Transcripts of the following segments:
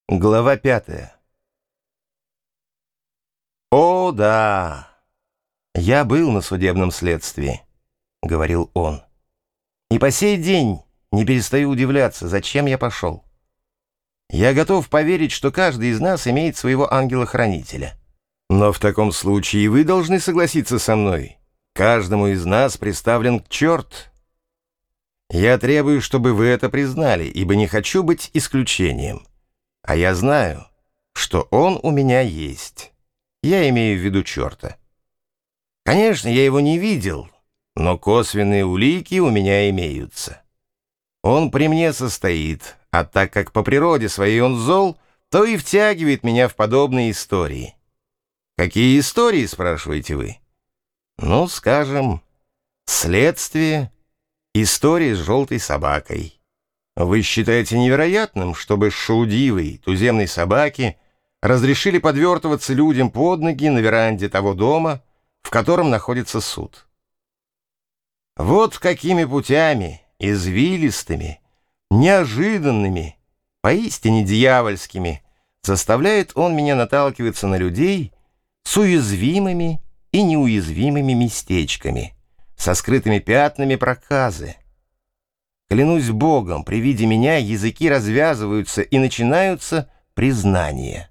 Глава 5. «О, да, я был на судебном следствии», — говорил он. «И по сей день не перестаю удивляться, зачем я пошел. Я готов поверить, что каждый из нас имеет своего ангела-хранителя. Но в таком случае и вы должны согласиться со мной. Каждому из нас представлен черт. Я требую, чтобы вы это признали, ибо не хочу быть исключением. А я знаю, что он у меня есть. Я имею в виду черта. Конечно, я его не видел, но косвенные улики у меня имеются. Он при мне состоит, а так как по природе своей он зол, то и втягивает меня в подобные истории. Какие истории, спрашиваете вы? Ну, скажем, следствие, история с желтой собакой. Вы считаете невероятным, чтобы шелудивой туземной собаке разрешили подвертываться людям под ноги на веранде того дома, в котором находится суд? Вот какими путями, извилистыми, неожиданными, поистине дьявольскими, заставляет он меня наталкиваться на людей с уязвимыми и неуязвимыми местечками, со скрытыми пятнами проказы. Клянусь Богом, при виде меня языки развязываются и начинаются признания.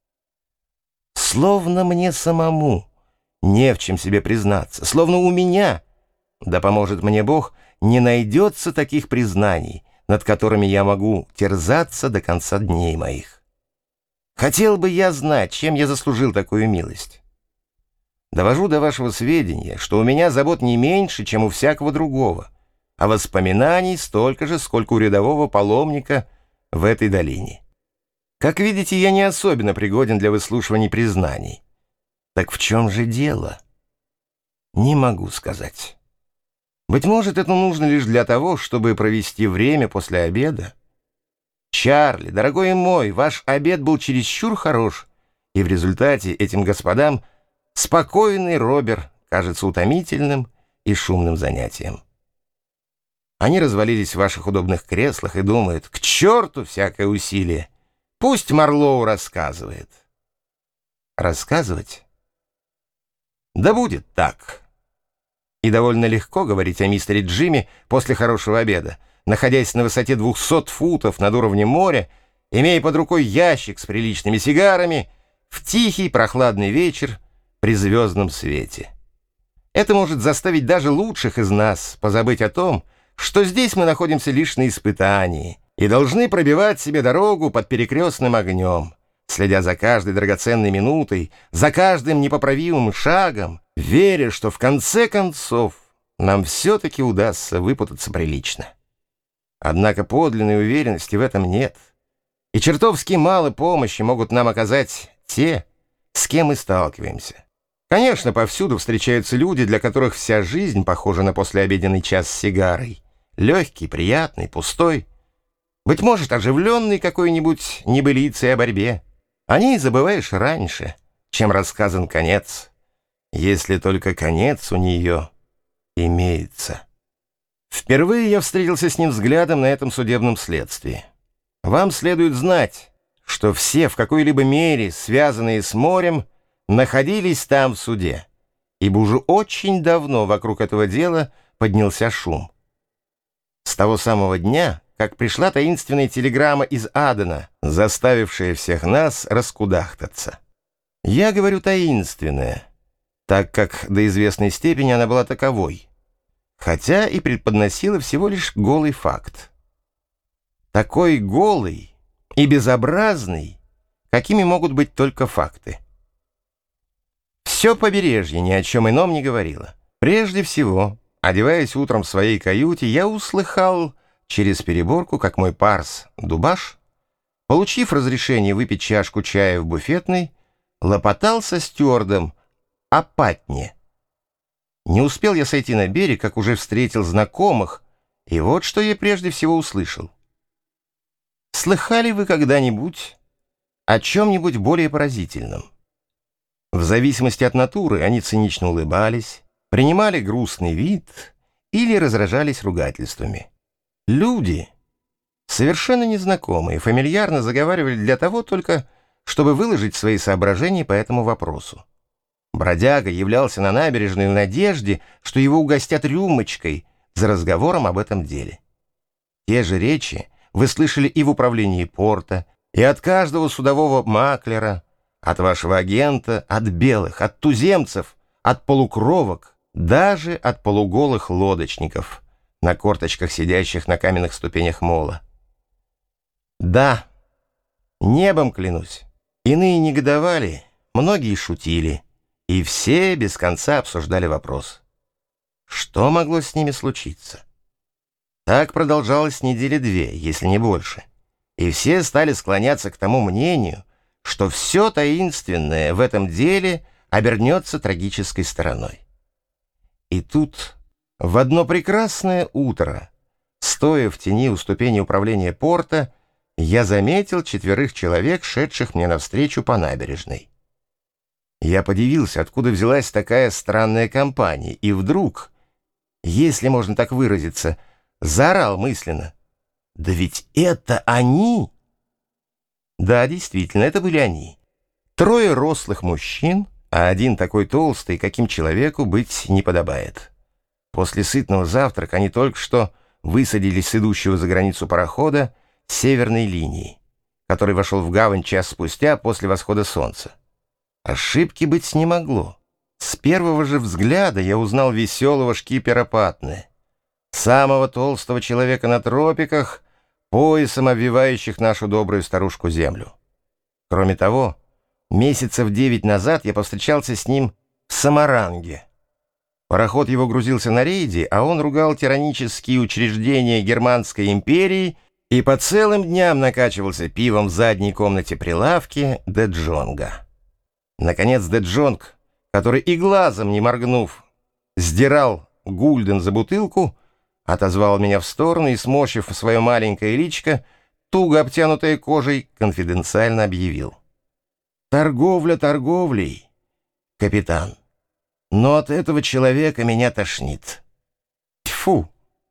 Словно мне самому не в чем себе признаться, словно у меня, да поможет мне Бог, не найдется таких признаний, над которыми я могу терзаться до конца дней моих. Хотел бы я знать, чем я заслужил такую милость. Довожу до вашего сведения, что у меня забот не меньше, чем у всякого другого, а воспоминаний столько же, сколько у рядового паломника в этой долине. Как видите, я не особенно пригоден для выслушивания признаний. Так в чем же дело? Не могу сказать. Быть может, это нужно лишь для того, чтобы провести время после обеда. Чарли, дорогой мой, ваш обед был чересчур хорош, и в результате этим господам спокойный робер кажется утомительным и шумным занятием. Они развалились в ваших удобных креслах и думают: к черту всякое усилие, пусть Марлоу рассказывает. Рассказывать? Да будет так. И довольно легко говорить о мистере Джимми после хорошего обеда, находясь на высоте 200 футов над уровнем моря, имея под рукой ящик с приличными сигарами, в тихий прохладный вечер при звездном свете. Это может заставить даже лучших из нас позабыть о том, что здесь мы находимся лишь на испытании и должны пробивать себе дорогу под перекрестным огнем, следя за каждой драгоценной минутой, за каждым непоправимым шагом, веря, что в конце концов нам все-таки удастся выпутаться прилично. Однако подлинной уверенности в этом нет, и чертовски мало помощи могут нам оказать те, с кем мы сталкиваемся. Конечно, повсюду встречаются люди, для которых вся жизнь похожа на послеобеденный час с сигарой. Легкий, приятный, пустой, быть может, оживленный какой-нибудь небылицей о борьбе. О ней забываешь раньше, чем рассказан конец, если только конец у нее имеется. Впервые я встретился с ним взглядом на этом судебном следствии. Вам следует знать, что все в какой-либо мере, связанные с морем, находились там в суде, ибо уже очень давно вокруг этого дела поднялся шум. С того самого дня, как пришла таинственная телеграмма из Адена, заставившая всех нас раскудахтаться. Я говорю таинственная, так как до известной степени она была таковой, хотя и преподносила всего лишь голый факт. Такой голый и безобразный, какими могут быть только факты. Все побережье ни о чем ином не говорило. Прежде всего, одеваясь утром в своей каюте, я услыхал через переборку, как мой парс Дубаш, получив разрешение выпить чашку чая в буфетной, лопотал со стюардом о Патне. Не успел я сойти на берег, как уже встретил знакомых, и вот что я прежде всего услышал. Слыхали вы когда-нибудь о чем-нибудь более поразительном? В зависимости от натуры они цинично улыбались, принимали грустный вид или разражались ругательствами. Люди Совершенно незнакомые, фамильярно заговаривали для того только, чтобы выложить свои соображения по этому вопросу. Бродяга являлся на набережной в надежде, что его угостят рюмочкой за разговором об этом деле. Те же речи вы слышали и в управлении порта, и от каждого судового маклера, от вашего агента, от белых, от туземцев, от полукровок, даже от полуголых лодочников, на корточках сидящих на каменных ступенях мола. Да, небом клянусь, иные негодовали, многие шутили, и все без конца обсуждали вопрос. Что могло с ними случиться? Так продолжалось недели две, если не больше, и все стали склоняться к тому мнению, что все таинственное в этом деле обернется трагической стороной. И тут, в одно прекрасное утро, стоя в тени у ступени управления порта, я заметил 4 человек, шедших мне навстречу по набережной. Я подивился, откуда взялась такая странная компания, и вдруг, если можно так выразиться, заорал мысленно: «Да ведь это они!» Да, действительно, это были они. 3 рослых мужчин, а один такой толстый, каким человеку быть не подобает. После сытного завтрака они только что высадились с идущего за границу парохода северной линии, который вошел в гавань час спустя после восхода солнца. Ошибки быть не могло. С первого же взгляда я узнал веселого шкипера Патне, самого толстого человека на тропиках, поясом обвивающих нашу добрую старушку землю. Кроме того, месяцев 9 назад я повстречался с ним в Самаранге. Пароход его грузился на рейде, а он ругал тиранические учреждения Германской империи и по целым дням накачивался пивом в задней комнате прилавки Де Джонга. Наконец Де Джонг, который и глазом не моргнув сдирал гульден за бутылку, отозвал меня в сторону и, сморщив свое маленькое личико, туго обтянутое кожей, конфиденциально объявил: «Торговля торговлей, капитан, но от этого человека меня тошнит. Тьфу!»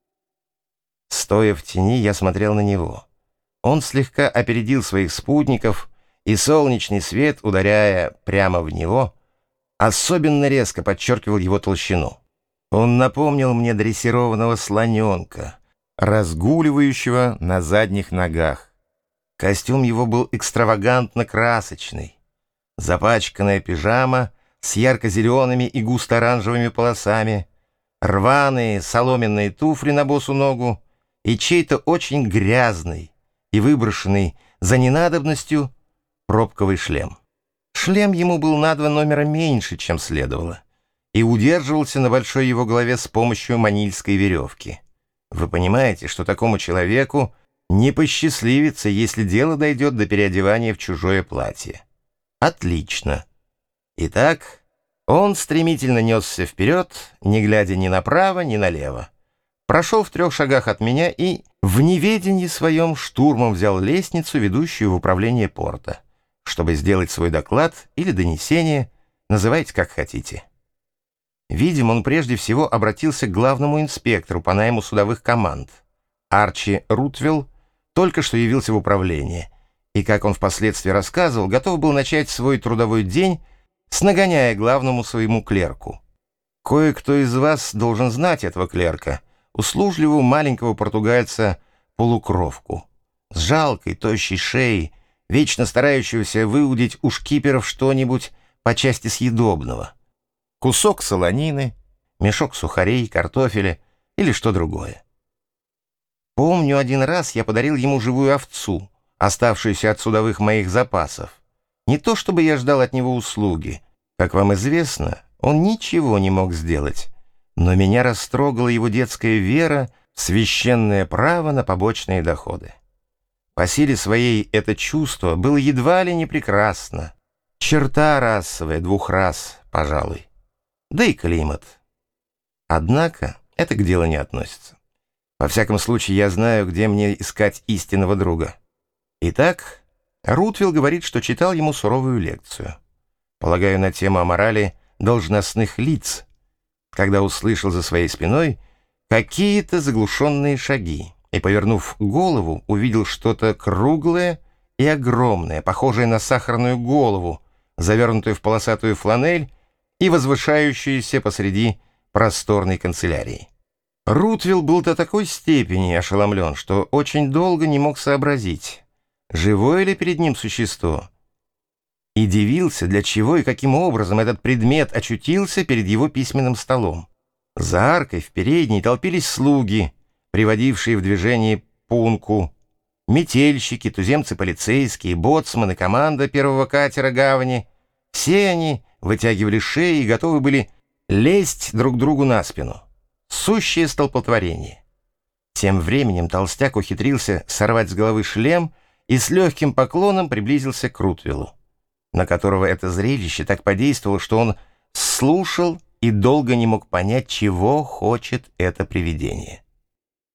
Стоя в тени, я смотрел на него. Он слегка опередил своих спутников, и солнечный свет, ударяя прямо в него, особенно резко подчеркивал его толщину. Он напомнил мне дрессированного слоненка, разгуливающего на задних ногах. Костюм его был экстравагантно красочный. Запачканная пижама с ярко-зелеными и густо-оранжевыми полосами, рваные соломенные туфли на босу ногу и чей-то очень грязный и выброшенный за ненадобностью пробковый шлем. Шлем ему был на 2 номера меньше, чем следовало, и удерживался на большой его голове с помощью манильской веревки. Вы понимаете, что такому человеку не посчастливится, если дело дойдет до переодевания в чужое платье. Отлично. Итак, он стремительно несся вперед, не глядя ни направо, ни налево. Прошел в 3 шагах от меня и в неведении своем штурмом взял лестницу, ведущую в управление порта, чтобы сделать свой доклад или донесение, называйте как хотите. Видимо, он прежде всего обратился к главному инспектору по найму судовых команд. Арчи Рутвелл только что явился в управление, и, как он впоследствии рассказывал, готов был начать свой трудовой день с нагоняя главному своему клерку. Кое-кто из вас должен знать этого клерка, услужливого маленького португальца-полукровку, с жалкой, тощей шеей, вечно старающегося выудить у шкиперов что-нибудь по части съедобного. Кусок солонины, мешок сухарей, картофеля или что другое. Помню, один раз я подарил ему живую овцу, оставшуюся от судовых моих запасов. Не то чтобы я ждал от него услуги. Как вам известно, он ничего не мог сделать, но меня растрогала его детская вера в священное право на побочные доходы. По силе своей это чувство было едва ли не прекрасно. Черта расовая 2 рас, пожалуй. Да и климат. Однако это к делу не относится. Во всяком случае, я знаю, где мне искать истинного друга. Итак, Рутвелл говорит, что читал ему суровую лекцию, полагаю, на тему о морали должностных лиц, когда услышал за своей спиной какие-то заглушенные шаги и, повернув голову, увидел что-то круглое и огромное, похожее на сахарную голову, завернутую в полосатую фланель и возвышающуюся посреди просторной канцелярии. Рутвилл был до такой степени ошеломлен, что очень долго не мог сообразить, живое ли перед ним существо, и дивился, для чего и каким образом этот предмет очутился перед его письменным столом. За аркой в передней толпились слуги, приводившие в движение пунку, метельщики, туземцы полицейские, боцманы, команда первого катера гавани. Все они вытягивали шеи и готовы были лезть друг другу на спину. Сущее столпотворение. Тем временем толстяк ухитрился сорвать с головы шлем и с легким поклоном приблизился к Рутвиллу, на которого это зрелище так подействовало, что он слушал и долго не мог понять, чего хочет это привидение.